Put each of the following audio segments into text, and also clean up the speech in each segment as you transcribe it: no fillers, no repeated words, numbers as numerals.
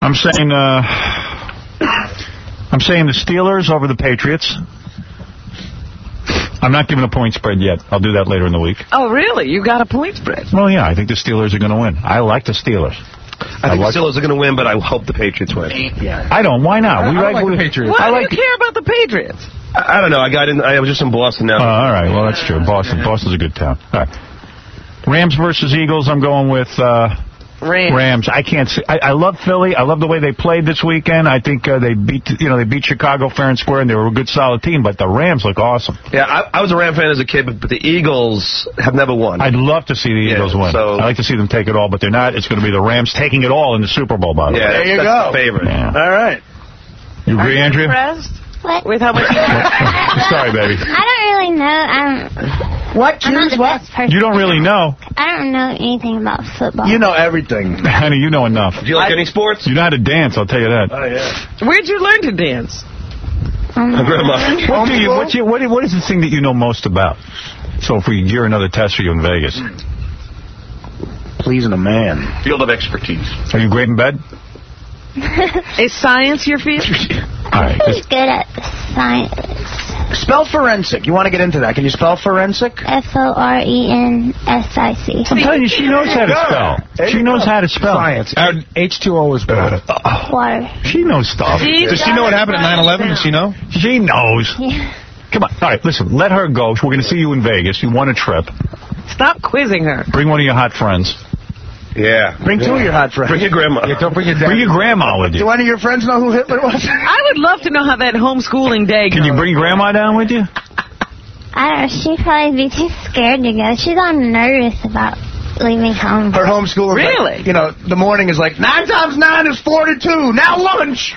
I'm saying the Steelers over the Patriots. I'm not giving a point spread yet. I'll do that later in the week. Oh, really? You got a point spread? Well, yeah, I think the Steelers are going to win. I like the Steelers. I think the Steelers are going to win, but I hope the Patriots win. Yeah. I don't. Why not? I like the Patriots. Why do you care about the Patriots? I don't know. I was just in Boston now. Oh, all right. Well, that's true. Boston's a good town. All right. Rams versus Eagles. I'm going with Rams. I can't see. I love Philly. I love the way they played this weekend. I think they beat Chicago fair and square, and they were a good, solid team. But the Rams look awesome. Yeah, I was a Ram fan as a kid, but the Eagles have never won. I'd love to see the Eagles win. So I'd like to see them take it all, but they're not. It's going to be the Rams taking it all in the Super Bowl, by the way. Yeah, there you go. The favorite. Yeah. All right. You agree, Andrea? What? With how much? Sorry, baby. I don't really know. What? I'm not the best person. You don't really know. I don't know anything about football. You know everything. Honey, you know enough. Do you like any sports? You know how to dance, I'll tell you that. Oh, yeah. Where'd you learn to dance? Grandma. What is the thing that you know most about? So if we gear another test for you in Vegas. Pleasing a man. Field of expertise. Are you great in bed? Is science your field? All right. I'm good at science. Spell forensic. You want to get into that? Can you spell forensic? Forensic. I'm telling you, she knows how to spell. She knows how to spell. Science. H2O is better. Water. She knows stuff. Does she know what happened at 9/11? Does she know? She knows. Yeah. Come on. All right, listen. Let her go. We're going to see you in Vegas. You won a trip. Stop quizzing her. Bring one of your hot friends. Yeah. Bring two of your hot friends. Bring your grandma. Yeah, don't bring your dad. Bring your grandma with you. Do any of your friends know who Hitler was? I would love to know how that homeschooling day goes. Can you bring grandma down with you? I don't know. She'd probably be too scared to go. She's all nervous about leaving home. Her homeschooler. Really? Like, the morning is like, 9 times 9 is 42. Now lunch.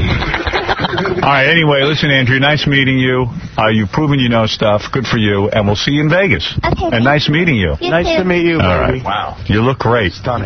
All right, anyway, listen, Andrea, nice meeting you. You've proven you know stuff. Good for you. And we'll see you in Vegas. Okay. And nice meeting you. Nice to meet you, All baby. right. Wow. You look great. Stunning.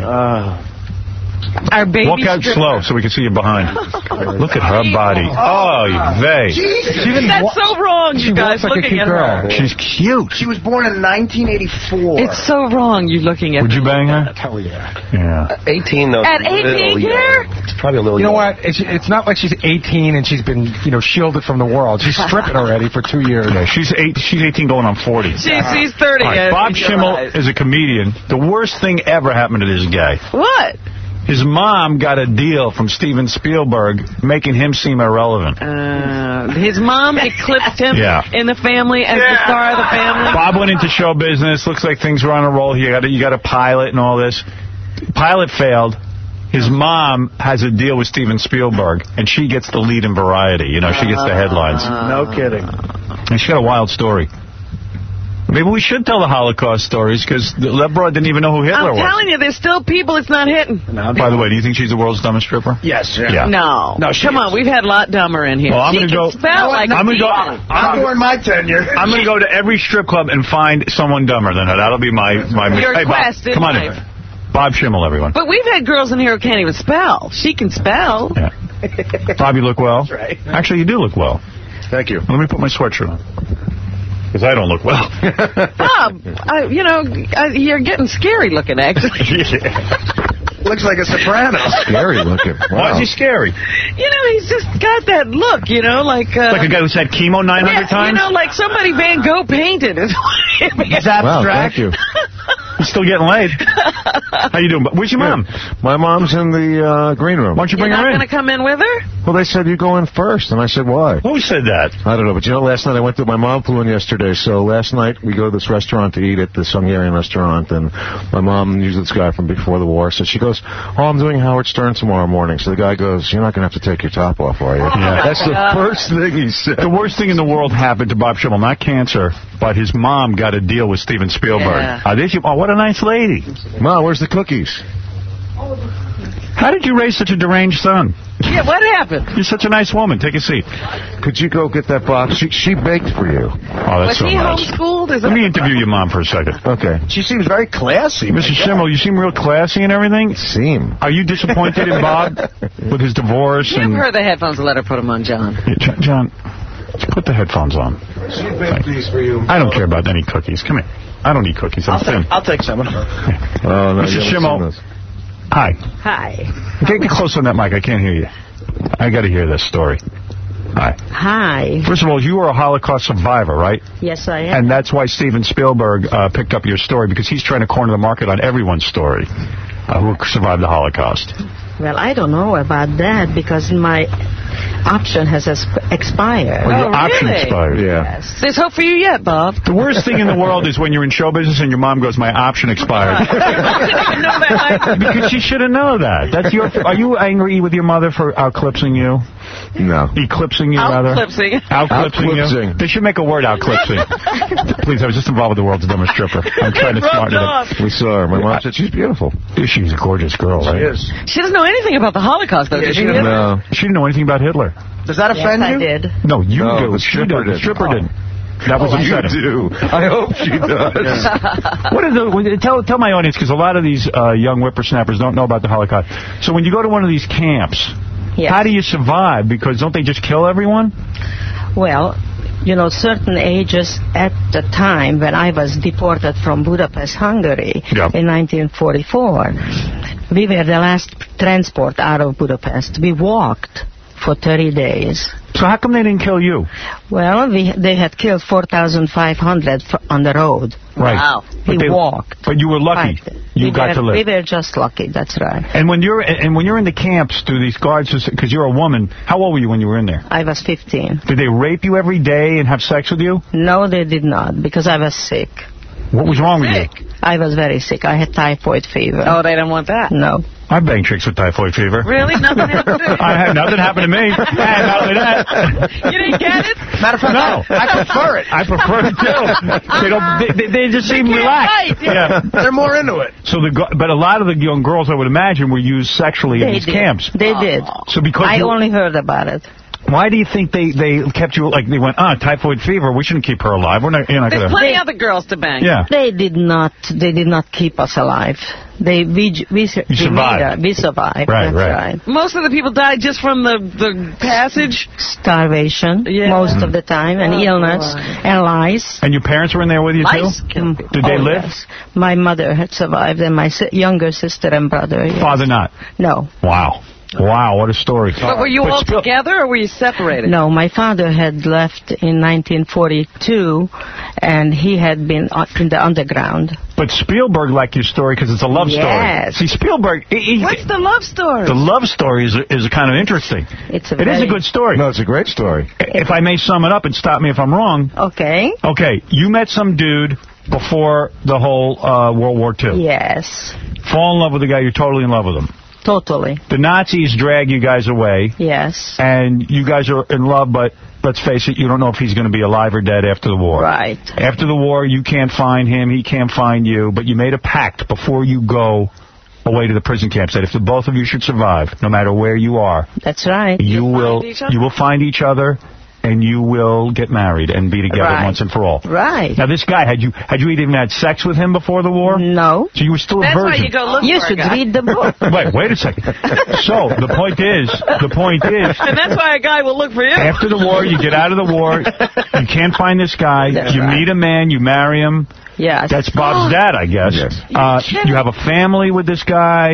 Our baby Walk out stripper. slow so we can see you behind. Look at her body. Oh, Vey. That's so wrong, you guys, like a looking cute at girl. her. She's cute. She was born in 1984. It's so wrong, you looking at Would you bang her? Hell yeah. Yeah. 18, though. At 18 here? It's probably a little You know young. what? It's not like she's 18 and she's been, shielded from the world. She's stripping already for 2 years. Yeah, she's 18 going on 40. She's 30. All right, Bob Schimmel is a comedian. The worst thing ever happened to this guy. What? His mom got a deal from Steven Spielberg, making him seem irrelevant. His mom eclipsed him in the family as the star of the family. Bob went into show business. Looks like things were on a roll. You got a pilot and all this. Pilot failed. His mom has a deal with Steven Spielberg, and she gets the lead in Variety. She gets the headlines. No kidding. And she got a wild story. Maybe we should tell the Holocaust stories, because that broad didn't even know who Hitler was. I'm telling you, there's still people it's not hitting. By the way, do you think she's the world's dumbest stripper? Yes. Yeah. No. Come on, we've had a lot dumber in here. Well, I'm going to go. I'm during my tenure. I'm going to go to every strip club and find someone dumber than her. That'll be my Your hey, quest Bob, in come on life. in. Bob Schimmel, everyone. But we've had girls in here who can't even spell. She can spell. Yeah. Bob, you look well. That's right. Actually, you do look well. Thank you. Let me put my sweatshirt on. Because I don't look well. Bob, you're getting scary looking, actually. Looks like a soprano. Scary looking. Wow. Why is he scary? He's just got that look, like... like a guy who's had chemo 900 times? like somebody Van Gogh painted. It's abstract. Wow, thank you. He's still getting laid. How you doing? Where's your mom? My mom's in the green room. Why don't you bring You're her not in? going to come in with her? Well, they said you go in first, and I said, why? Who said that? I don't know, but last night my mom flew in yesterday, so last night we go to this restaurant to eat at the Hungarian restaurant, and my mom knew this guy from before the war, so she goes, I'm doing Howard Stern tomorrow morning. So the guy goes, you're not going to have to take your top off, are you? Yeah. That's the first thing he said. The worst thing in the world happened to Bob Schimmel, not cancer, but his mom got a deal with Steven Spielberg. Yeah. What a nice lady. Mom, where's the cookies? How did you raise such a deranged son? Yeah, what happened? You're such a nice woman. Take a seat. Could you go get that box? She baked for you. Oh, that's Was so he nice. homeschooled? Let me interview your mom for a second. Okay. She seems very classy. Mr. Schimmel, you seem real classy and everything. Are you disappointed in Bob with his divorce? Give her the headphones and let her put them on, John. Yeah, John, put the headphones on. She baked these for you. I don't care about any cookies. Come here. I don't eat cookies. I'm thin. I'll take some. Oh, no, Mr. Schimmel, Hi. Hi. Get close on that mic. I can't hear you. I got to hear this story. Hi. Hi. First of all, you were a Holocaust survivor, right? Yes, I am. And that's why Steven Spielberg picked up your story, because he's trying to corner the market on everyone's story who survived the Holocaust. Well, I don't know about that, because my option has expired. Well, your option expired, yeah. Yes. There's hope for you yet, Bob. The worst thing in the world is when you're in show business and your mom goes, my option expired. Because she should have known that. That's your. Are you angry with your mother for outclipsing you? No. Eclipsing you, rather? Outclipsing you? They should make a word, outclipsing. Please, I was just involved with the world's dumbest stripper. I'm trying to smarten it up. We saw her. My mom said she's beautiful. She's a gorgeous girl, right? She is. She doesn't know anything about the Holocaust, though, does she? No. She didn't know anything about Hitler. Does that offend you? I did. No, you do. The stripper did. The stripper didn't. That was upsetting. You do. I hope she does. What are tell my audience, because a lot of these young whippersnappers don't know about the Holocaust. So when you go to one of these camps, how do you survive? Because don't they just kill everyone? Well, you know, certain ages at the time when I was deported from Budapest, Hungary in 1944, we were the last transport out of Budapest. We walked for 30 days. So how come they didn't kill you? Well, they had killed 4,500 on the road. Right. Wow. We walked. But you were lucky. You got to live. We were just lucky. That's right. And when you're in the camps, do these guards, because you're a woman, how old were you when you were in there? I was 15. Did they rape you every day and have sex with you? No, they did not, because I was sick. What was wrong with you? I was very sick. I had typhoid fever. Oh, they didn't want that? No. I banged chicks with typhoid fever. Really? Nothing happened to you? I had nothing happen to me. And not only that. You didn't get it? Matter of fact, no. I prefer it. I prefer it too. They just seem relaxed. Yeah. They're more into it. So but a lot of the young girls, I would imagine, were used sexually in these camps. They did. So because I only heard about it. Why do you think they kept you, like, they went, typhoid fever, we shouldn't keep her alive. You're not There's gonna... plenty of other girls to bang. Yeah. They did not keep us alive. We survived. We survived. Right. Most of the people died just from the passage. Starvation, most of the time, and illness, and lice. And your parents were in there with you, lice too? Did they live? Yes. My mother had survived, and my younger sister and brother. Yes. Father not? No. Wow, what a story. But were you all together, or were you separated? No, my father had left in 1942, and he had been in the underground. But Spielberg liked your story because it's a love story. See, Spielberg... What's the love story? The love story is kind of interesting. It is a good story. No, it's a great story. If I may sum it up and stop me if I'm wrong. Okay. Okay, you met some dude before the whole World War II. Yes. Fall in love with the guy, you're totally in love with him. Totally. The Nazis drag you guys away. Yes. And you guys are in love, but let's face it, you don't know if he's going to be alive or dead after the war. Right. After the war, you can't find him, he can't find you, but you made a pact before you go away to the prison camps that if the both of you should survive, no matter where you are, that's right. You will find each other. And you will get married and be together once and for all. Right. Now, this guy, had you even had sex with him before the war? No. So you were still a virgin. That's why you go look You for should a guy. read the book. Wait a second. So, the point is... And that's why a guy will look for you. After the war, you get out of the war, you can't find this guy, you meet a man, you marry him. Yes. That's Bob's dad, I guess. Yes. You have a family with this guy.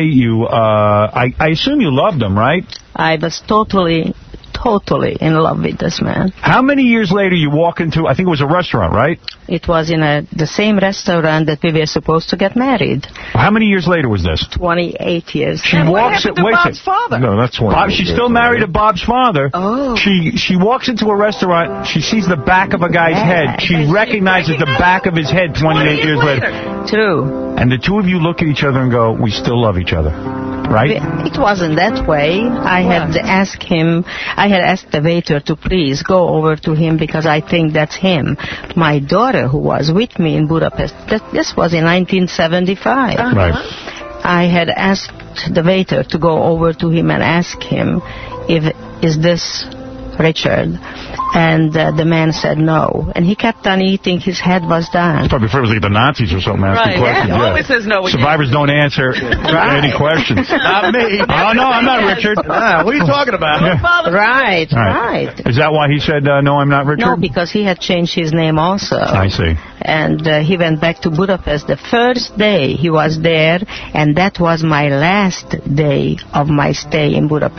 I assume you loved him, right? I was totally in love with this man. How many years later you walk into, I think it was a restaurant, right? It was in the same restaurant that we were supposed to get married. How many years later was this? 28 years. She walks to Bob's father? No, that's 28 She's still married to Bob's father. Oh. She walks into a restaurant, she sees the back of a guy's head. She recognizes the back of his head 28 years later. True. And the two of you look at each other and go, we still love each other. Right? It wasn't that way. I had asked the waiter to please go over to him because I think that's him. My daughter, who was with me in Budapest, this was in 1975. Right. I had asked the waiter to go over to him and ask him, is this Richard. And the man said no. And he kept on eating. His head was down. Probably afraid it was like the Nazis or something asking questions. Yeah, always says no. Survivors don't answer any questions. Not me. Oh, no, I'm not Richard. What are you talking about? Right. Is that why he said, no, I'm not Richard? No, because he had changed his name also. I see. And he went back to Budapest the first day he was there, and that was my last day of my stay in Budapest.